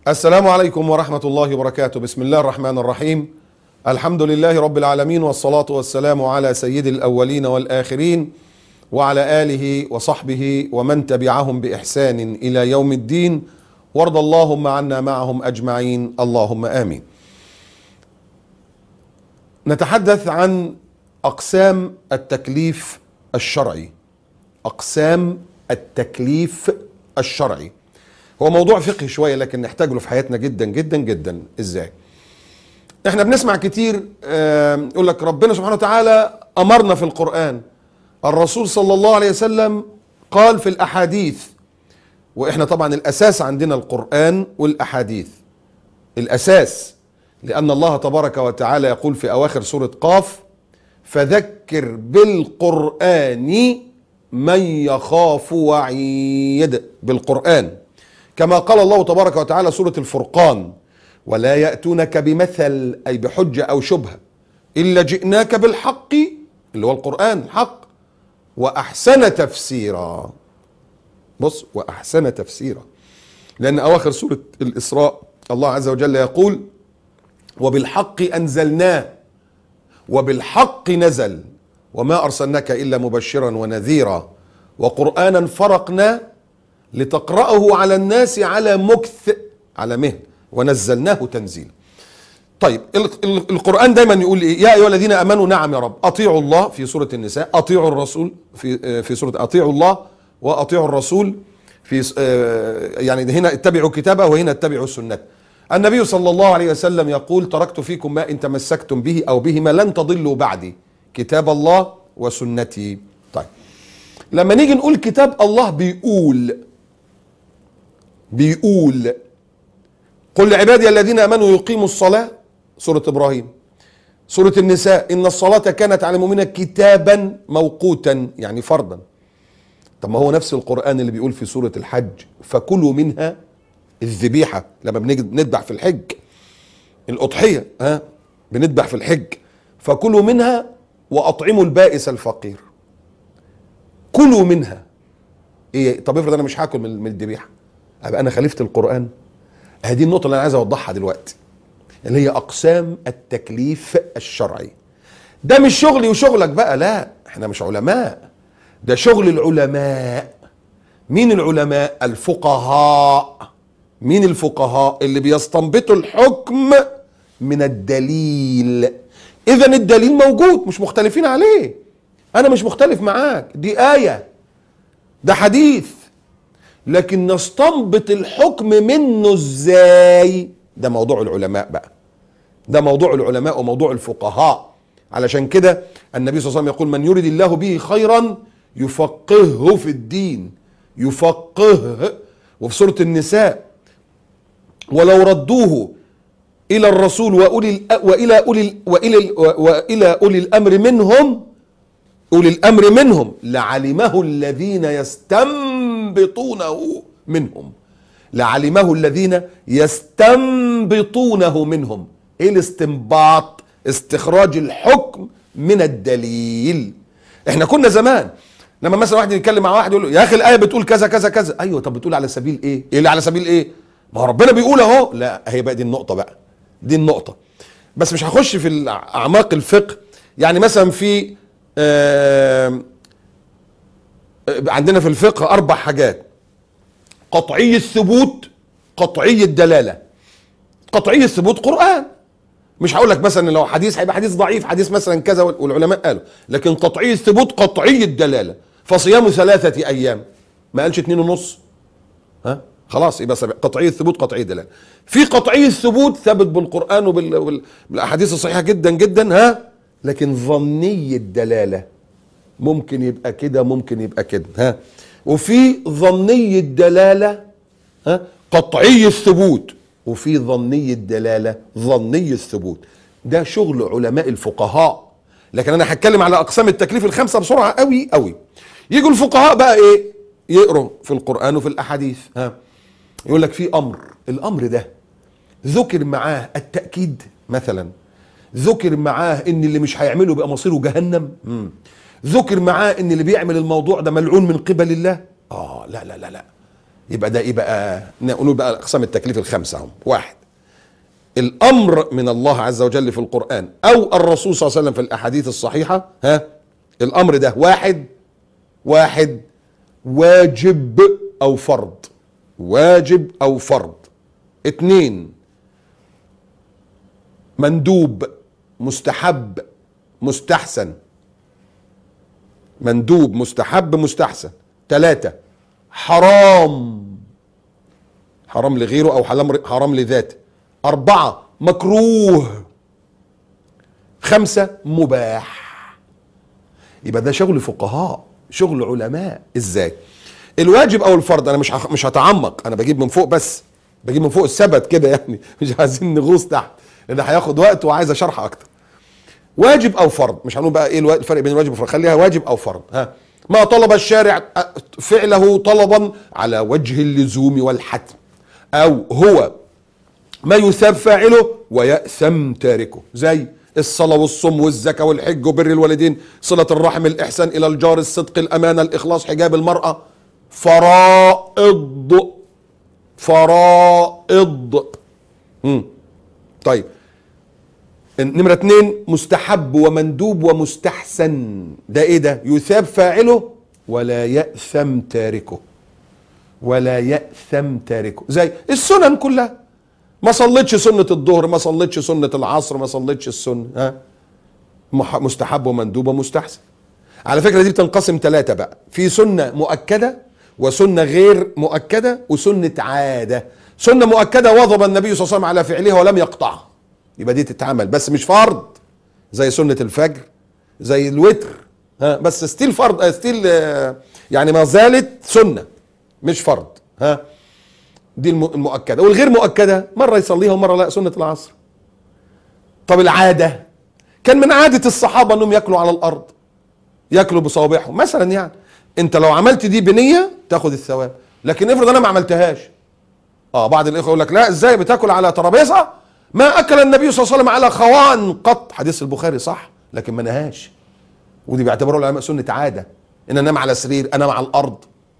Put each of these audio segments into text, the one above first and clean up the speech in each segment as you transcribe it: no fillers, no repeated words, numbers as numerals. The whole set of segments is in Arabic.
السلام عليكم ورحمة الله وبركاته. بسم الله الرحمن الرحيم. الحمد لله رب العالمين، والصلاة والسلام على سيد الأولين والآخرين وعلى آله وصحبه ومن تبعهم بإحسان إلى يوم الدين، وارض اللهم عنا معهم أجمعين، اللهم آمين. نتحدث عن أقسام التكليف الشرعي. أقسام التكليف الشرعي هو موضوع فقهي شوية، لكن نحتاج له في حياتنا جدا جدا جدا. ازاي؟ احنا بنسمع كتير يقول لك ربنا سبحانه وتعالى امرنا في القرآن، الرسول صلى الله عليه وسلم قال في الاحاديث. واحنا طبعا الاساس عندنا القرآن والاحاديث، الاساس، لان الله تبارك وتعالى يقول في اواخر سورة قاف: فذكر بالقرآن من يخاف وعيد. بالقرآن، كما قال الله تبارك وتعالى سورة الفرقان: ولا يأتونك بمثل، أي بحجة أو شبهة، إلا جئناك بالحق، اللي هو القرآن الحق، وأحسن تفسيرا. بص، وأحسن تفسيرا، لأن أواخر سورة الإسراء الله عز وجل يقول: وبالحق أنزلناه وبالحق نزل وما أرسلناك إلا مبشرا ونذيرا وقرآنا فرقنا لتقرأه على الناس على مكث، على مهل، ونزلناه تنزيلا. طيب القرآن دايما يقول ايه؟ يا ايها الذين امنوا، نعم يا رب، اطيعوا الله في سورة النساء، اطيعوا الرسول في سورة اطيعوا الله واطيعوا الرسول في يعني هنا اتبعوا كتابه وهنا اتبعوا سنته. النبي صلى الله عليه وسلم يقول: تركت فيكم ما ان تمسكتم به او بهما لن تضلوا بعدي، كتاب الله وسنتي. طيب لما نيجي نقول كتاب الله بيقول قل لعبادي الذين امنوا يقيموا الصلاه، سوره ابراهيم. سوره النساء: ان الصلاه كانت على المؤمنين كتابا موقوتا، يعني فرضا. طب ما هو نفس القران اللي بيقول في سوره الحج: فكلوا منها، الذبيحه لما بنيجي نذبح في الحج، الاضحيه بنذبح في الحج، فكلوا منها واطعموا البائس الفقير. كلوا منها. ايه؟ طب افرض انا مش هاكل من الذبيحه، ابقى انا خالفت القرآن؟ هذه النقطة اللي انا عايز اوضحها دلوقتي، اللي هي اقسام التكليف الشرعي. ده مش شغلي وشغلك بقى، لا، احنا مش علماء، ده شغل العلماء. مين العلماء؟ الفقهاء. مين الفقهاء؟ اللي بيستنبطوا الحكم من الدليل. اذا الدليل موجود، مش مختلفين عليه، انا مش مختلف معاك، دي آية، ده حديث، لكن نستنبط الحكم منه ازاي؟ ده موضوع العلماء بقى، ده موضوع العلماء وموضوع الفقهاء. علشان كده النبي صلى الله عليه وسلم يقول: من يريد الله به خيرا يفقهه في الدين، يفقهه. وفي سورة النساء: ولو ردوه إلى الرسول وإلى أولي الأمر منهم، أولي الأمر منهم لعلمه الذين يستنبطونه منهم. لعلمه الذين يستنبطونه منهم. ايه الاستنباط؟ استخراج الحكم من الدليل. احنا كنا زمان لما مثلا واحد يتكلم مع واحد يقول له: يا اخي الايه بتقول كذا كذا كذا. ايوه، طب بتقول على سبيل ايه؟ ايه اللي على سبيل ايه؟ ما هو ربنا بيقول اهو. لا، هي بقى دي النقطه بقى، دي النقطه. بس مش هخش في اعماق الفقه. يعني مثلا في عندنا في الفقه 4 حاجات: قطعي الثبوت، قطعي الدلالة. قطعي الثبوت قرآن، مش هقول لك مثلا لو حديث هيبقى حديث ضعيف، حديث مثلا كذا والعلماء قالوا. لكن قطعي الثبوت قطعي الدلالة. فصيام 3 أيام، ما قالش 2.5. خلاص، يبقى قطعي الثبوت قطعي الدلالة. في قطعي الثبوت ثابت بالقرآن وبالاحاديث الصحيحة جدا جدا، لكن ظني الدلالة، ممكن يبقى كده ممكن يبقى كده. وفي ظني الدلالة قطعي الثبوت، وفي ظني الدلالة ظني الثبوت. ده شغل علماء الفقهاء. لكن انا هتكلم على اقسام التكليف ال5 بسرعة قوي قوي. يجوا الفقهاء بقى ايه؟ يقروا في القرآن وفي الاحاديث، يقول لك في امر، الامر ده ذكر معاه التأكيد مثلا، ذكر معاه ان اللي مش هيعمله بقى مصيره جهنم، ذكر معاه ان اللي بيعمل الموضوع ده ملعون من قبل الله. لا لا لا لا، يبقى ده ايه بقى؟ نقول بقى اقسام التكليف الخمسه هم. واحد، الامر من الله عز وجل في القرآن او الرسول صلى الله عليه وسلم في الاحاديث الصحيحة. الامر ده واحد واجب او فرض، واجب او فرض. اتنين، مندوب مستحب مستحسن، مندوب مستحب مستحسن. تلاتة، حرام، حرام لغيره او حرام لذاته. أربعة، مكروه. خمسة، مباح. يبقى ده شغل فقهاء، شغل علماء. ازاي؟ الواجب او الفرض انا مش هتعمق، انا بجيب من فوق بس، بجيب من فوق السبت كده يعني، مش عايزين نغوص تحت لان هياخد وقت وعايز اشرح اكتر. واجب او فرض، مش هنقول بقى ايه الفرق بين الواجب والفرض، خليها واجب او فرض. ما طلب الشارع فعله طلبا على وجه اللزوم والحتم، او هو ما يثاب فاعله ويأثم تاركه، زي الصلاة والصوم والزكاة والحج وبر الوالدين، صلة الرحم، الإحسان إلى الجار، الصدق، الأمانة، الإخلاص، حجاب المرأة. فرائض، فرائض. طيب، نمرة اتنين، مستحب ومندوب ومستحسن. ده ايه ده؟ يثاب فاعله ولا يأثم تاركه، ولا يأثم تاركه. زي السنن كلها، ما صليتش سنة الظهر، ما صليتش سنة العصر، ما صليتش السنة، مستحب ومندوب ومستحسن. على فكرة دي بتنقسم ثلاثة بقى، في سنة مؤكدة وسنة غير مؤكدة وسنة عادة. سنة مؤكدة واظب النبي صلى الله عليه وسلم على فعلها ولم يقطعها، يبقى دي تتعمل بس مش فرض، زي سنة الفجر، زي الوتر، بس ستيل فرض، ستيل يعني ما زالت سنة مش فرض. دي المؤكدة. والغير مؤكدة مرة يصليها ومرة لا، سنة العصر. طب العادة، كان من عادة الصحابة انهم ياكلوا على الارض، ياكلوا بصوابعهم مثلا. يعني انت لو عملت دي بنية تاخد الثواب، لكن افرض انا ما عملتهاش، بعض الاخوة يقول لك لا ازاي بتاكل على ترابيزة؟ ما اكل النبي صلى الله عليه وسلم على خوان قط، حديث البخاري صح، لكن ما نهاش. ودي بيعتبروا العلماء سنة عادة، ان انام على سرير، انام على الارض،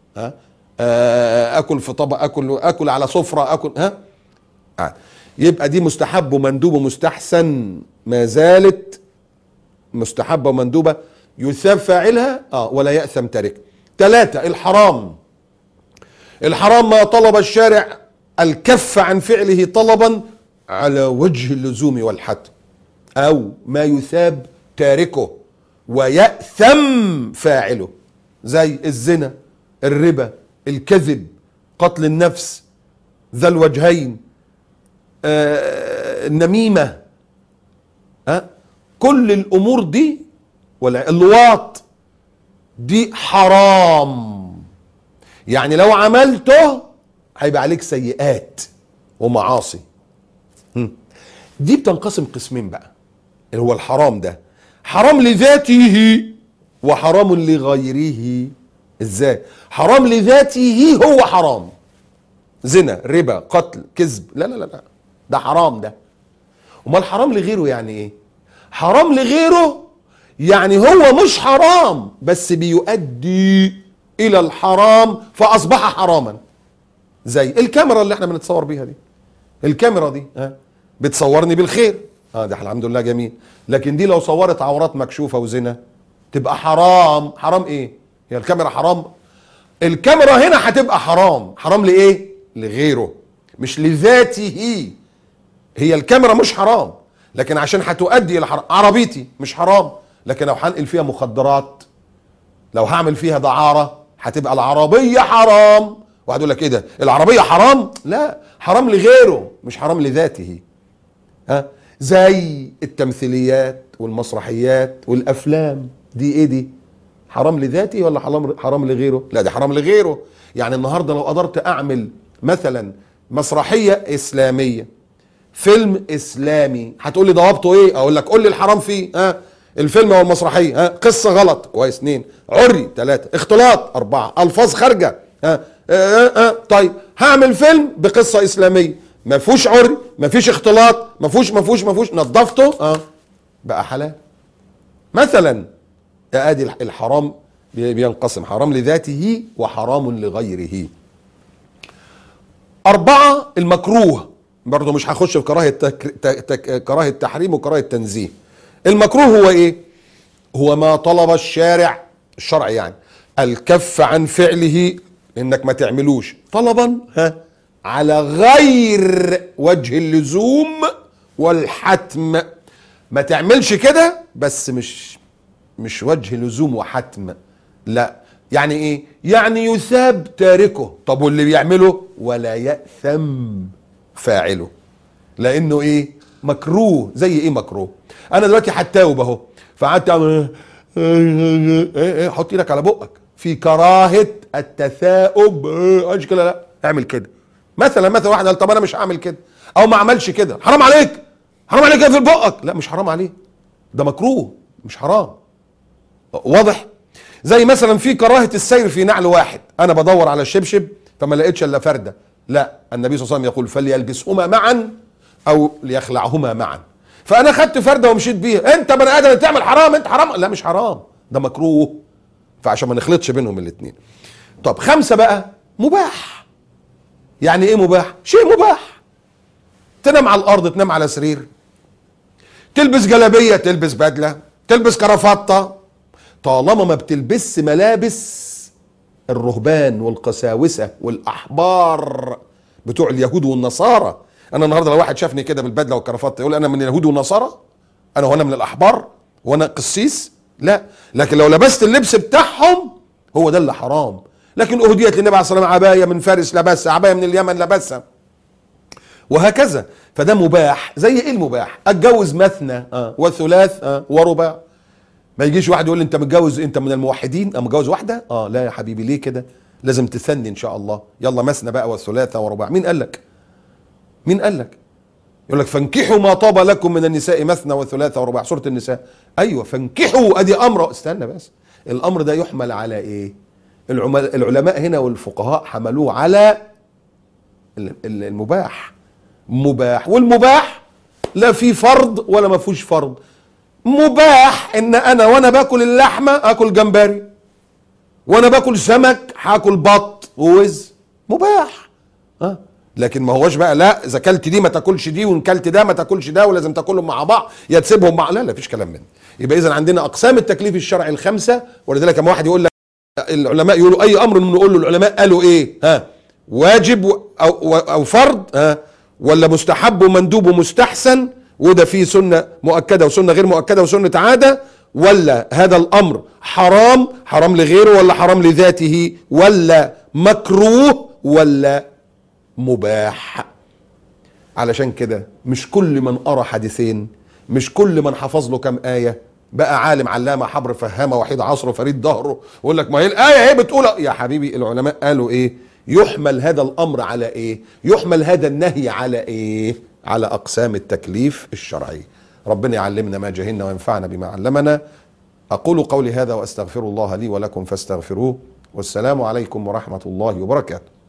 اكل في طبق، اكل على سفرة، اكل يبقى دي مستحب ومندوب ومستحسن، ما زالت مستحبة ومندوبة، يثاب فاعلها ولا يأثم تارك. ثلاثة، الحرام. الحرام ما طلب الشارع الكف عن فعله طلبا على وجه اللزوم والحتم، او ما يثاب تاركه ويأثم فاعله، زي الزنا، الربا، الكذب، قتل النفس ذا الوجهين، النميمة، كل الامور دي، ولا اللواط، دي حرام. يعني لو عملته هيبقى عليك سيئات ومعاصي. دي بتنقسم قسمين بقى، اللي هو الحرام ده حرام لذاته وحرام لغيره. ازاي؟ حرام لذاته هو حرام، زنا، ربا، قتل، كذب، لا لا لا، ده حرام ده. امال حرام لغيره يعني ايه؟ حرام لغيره يعني هو مش حرام بس بيؤدي الى الحرام فاصبح حراما. زي الكاميرا اللي احنا بنتصور بيها دي، الكاميرا دي بتصورني بالخير، ده الحمد لله جميل، لكن دي لو صورت عورات مكشوفة وزنا تبقى حرام. حرام ايه؟ هي الكاميرا حرام؟ الكاميرا هنا هتبقى حرام. حرام لايه؟ لغيره مش لذاته. هي الكاميرا مش حرام لكن عشان هتؤدي الى حرام. عربيتي مش حرام لكن لو هنقل فيها مخدرات، لو هعمل فيها دعارة هتبقى العربية حرام. واحد يقول لك ايه ده؟ العربية حرام؟ لا، حرام لغيره مش حرام لذاته. زي التمثيليات والمسرحيات والافلام دي، ايه دي؟ حرام لذاتي ولا حرام لغيره؟ لا، ده حرام لغيره. يعني النهارده لو قدرت اعمل مثلا مسرحيه اسلاميه، فيلم اسلامي، هتقول لي ضوابطه ايه؟ اقول لك قول لي الحرام فيه. الفيلم او المسرحيه، قصه غلط، كويس، 2، عري، 3، اختلاط، 4، الفاظ خارجه، طيب هعمل فيلم بقصه اسلاميه ما فيهوش عري، ما فيش اختلاط، ما فيهوش نظفته، بقى حلال مثلا. ادي الحرام بينقسم حرام لذاته وحرام لغيره. 4 المكروه، برضه مش هخش في كراهة تحريم وكراهة تنزيه. المكروه هو ايه؟ هو ما طلب الشرع يعني الكف عن فعله، انك ما تعملوش طلبا على غير وجه اللزوم والحتم. ما تعملش كده بس مش وجه لزوم وحتم، لا. يعني ايه؟ يعني يثاب تاركه. طب واللي بيعمله ولا يأثم فاعله، لانه ايه؟ مكروه. زي ايه مكروه؟ انا دلوقتي هتاوب اهو، فقعدت اعمل ايه، حط ايدك على بقك، في كراهه التثاؤب. ايش كده؟ لا اعمل كده. مثلا واحد قال طب انا مش هعمل كده، او ما عملش كده، حرام عليك، حرام عليك في بقك. لا مش حرام عليه، ده مكروه مش حرام. واضح؟ زي مثلا في كراهه السير في نعل واحد، انا بدور على الشبشب فما لقيتش الا فرده، لا، النبي صلى الله عليه وسلم يقول فليلبسهما معا او ليخلعهما معا. فانا خدت فرده ومشيت بيها، انت بني ادم تعمل حرام، انت حرام. لا مش حرام، ده مكروه. فعشان ما نخلطش بينهم الاثنين. طب 5 بقى مباح. يعني ايه مباح؟ شيء مباح. تنام على الارض، تنام على سرير، تلبس جلابيه، تلبس بدله، تلبس كرافطه، طالما ما بتلبس ملابس الرهبان والقساوسه والاحبار بتوع اليهود والنصارى. انا النهارده لو واحد شافني كده بالبدله والكرافطه يقول انا من اليهود والنصارى؟ انا هنا من الاحبار وانا قسيس؟ لا. لكن لو لبست اللبس بتاعهم هو ده اللي حرام. لكن اهديت للنبي عليه الصلاه والسلام عبايه من فارس لبسها، عبايه من اليمن لبسها، وهكذا. فده مباح. زي ايه المباح؟ اتجوز مثنى وثلاث ورباع. ما يجيش واحد يقول لي انت متجوز، انت من الموحدين، انا متجوز واحده؟ لا يا حبيبي، ليه كده؟ لازم تثني ان شاء الله. يلا مثنى بقى والثلاثه ورباع. مين قال لك؟ مين قال لك؟ يقول لك فانكحوا ما طاب لكم من النساء مثنى وثلاثه ورباع، سوره النساء. ايوه فانكحوا، ادي امر. استنى بس، الامر ده يحمل على ايه؟ العلماء هنا والفقهاء حملوه على المباح. مباح، والمباح لا في فرض ولا ما فيهوش فرض. مباح ان انا وانا باكل اللحمه اكل جمبري، وانا باكل سمك هاكل بط ووز. مباح. لكن ما هوش بقى لا اذا كلت دي ما تاكلش دي، وان كلت ده ما تاكلش ده، ولازم تاكلهم مع بعض يا تسيبهم مع. لا فيش كلام منه. يبقى اذا عندنا اقسام التكليف الشرعي ال5. ولذلك لما واحد يقول لك العلماء يقولوا اي امر نقول له العلماء قالوا ايه؟ واجب او فرض، ولا مستحب ومندوب ومستحسن، وده فيه سنه مؤكده وسنه غير مؤكده وسنه عاده، ولا هذا الامر حرام لغيره، ولا حرام لذاته، ولا مكروه، ولا مباح. علشان كده مش كل من قرأ حديثين، مش كل من حفظ له كم آية بقى عالم علامة حبر فهامة وحيد عصره فريد ظهره ويقول لك ما هي الآية ايه بتقول. يا حبيبي العلماء قالوا ايه؟ يحمل هذا الأمر على ايه؟ يحمل هذا النهي على ايه؟ على أقسام التكليف الشرعي. ربنا يعلمنا ما جهلنا وينفعنا بما علمنا. أقول قولي هذا وأستغفر الله لي ولكم فاستغفروه، والسلام عليكم ورحمة الله وبركاته.